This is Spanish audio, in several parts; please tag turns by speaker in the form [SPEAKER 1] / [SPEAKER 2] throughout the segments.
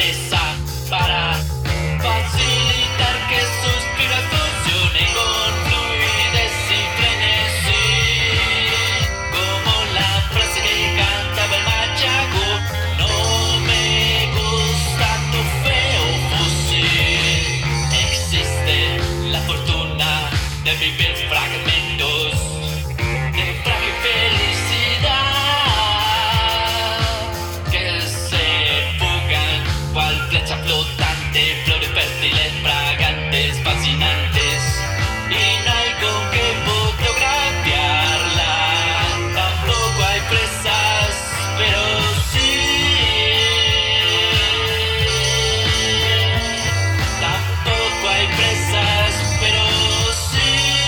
[SPEAKER 1] naturaleza para facilitar que sus fibras funcionen con fluidez y frenesí. Como la frase que cantaba el machaco: no me gusta tu feo fusil. Existe la fortuna de vivir fragmentos de frágil felicidad que se fugan cual flecha flotante, flores fértiles, fragantes, fascinantes, y no hay con qué fotografiarla. Tampoco hay presas, pero sí. Tampoco hay presas, pero sí.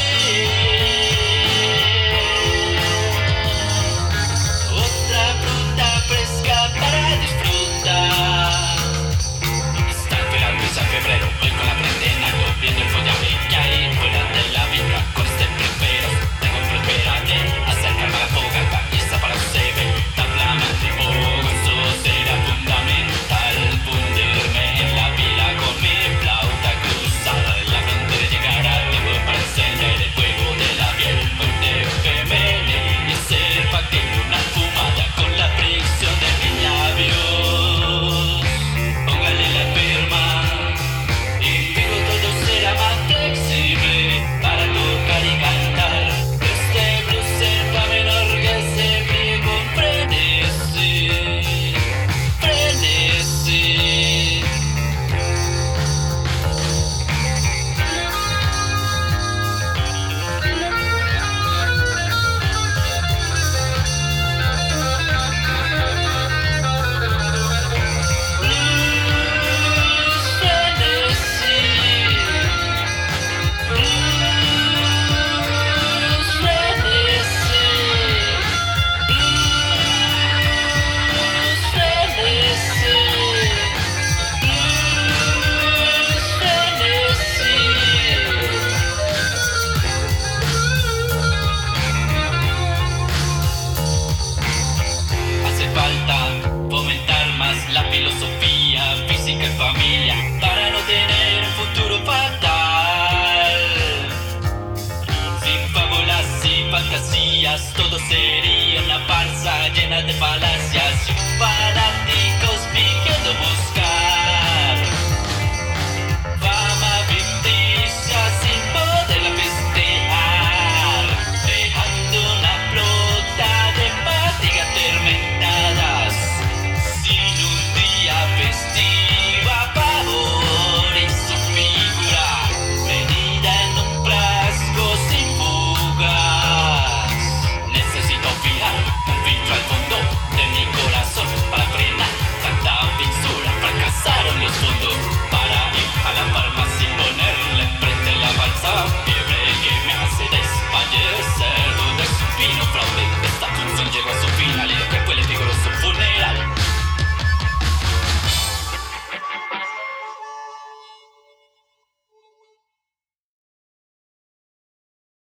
[SPEAKER 1] Otra fruta fresca para disfrutar. Está esperando ese febrero, voy con la frente en alto, viendo el follaje que hay fuera de la vibra. Con este primero tengo que esperarme, acercarme a la fogata, y esa para se ve tan flamante. Oh, eso será fundamental, fundirme en la pila con mi flauta cruzada. La mente llegará a tiempo para encender el fuego de la piel fuerte femenil y hacer factible una fumada con la fricción de mis labios. Póngale la firma y luego todo será más flexible para tocar y cantar. Este blues en fa menor que se fríe con frenesí. Frenesí. Hace falta fomentar más la filosofía física en familia para no tener un futuro fatal. Sin fábulas y fantasías todo sería una farsa llena de falacias.